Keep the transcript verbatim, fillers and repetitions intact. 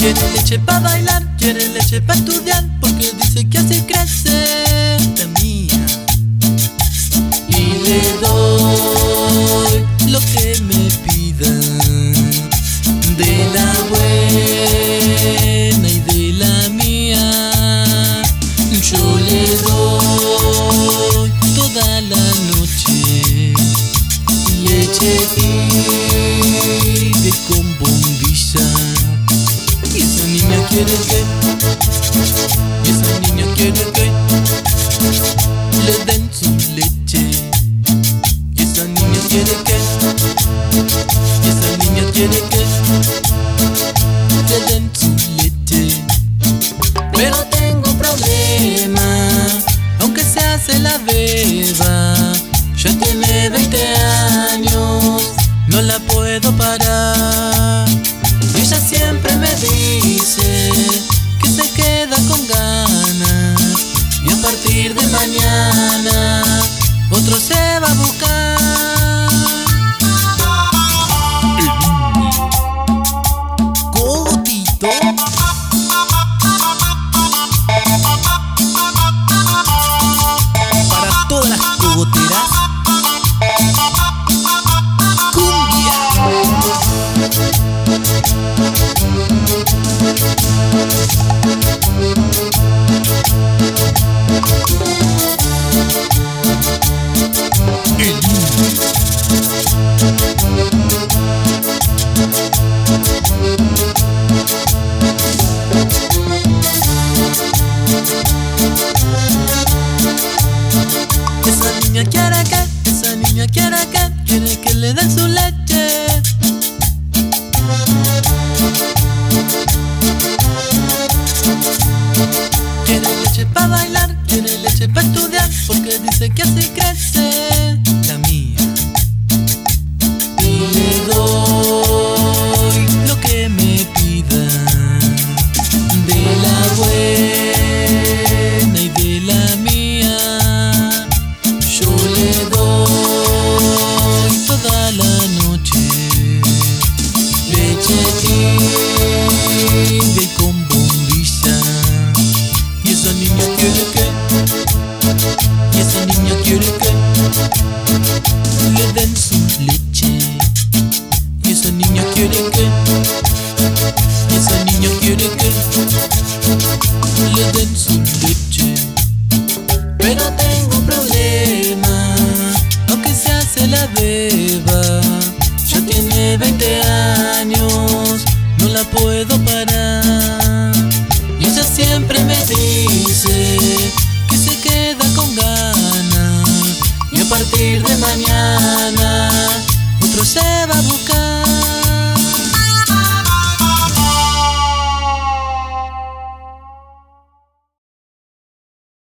Quiere leche pa' bailar, quiere leche pa' estudiar, porque dice que así crece la mía. Y le doy lo que me pida, de la buena y de la mía. Yo le doy toda la noche leche pide con bombilla. Y esa niña quiere que, y esa niña quiere que le den su leche. Y esa niña quiere que, y esa niña quiere que le den su leche. Pero tengo un problema, aunque se hace la beba, ya tiene veinte años, no la puedo parar. Y ella siempre me dice que se queda con ganas, y a partir de mañana otro se va a buscar. Cogotito. Para todas las cogoteras, cumbia. Esa niña quiere que, esa niña quiere que, quiere que le den su leche. Quiere leche pa' bailar, quiere leche pa' estudiar, porque dice que así crece la mía. Y le doy lo que me pida, de la buena y de la mía. Yo le doy toda la noche leche tibia con bombilla. Y esa niña quiere que, y esa niña quiere que le den su leche. Y esa niña quiere que, y esa niña quiere que le den su leche. Pero tengo un problema, aunque se hace la beba, ya tiene veinte años, no la puedo parar. Y ella siempre me dice que se queda con ganas, y a partir de mañana otro se va a buscar.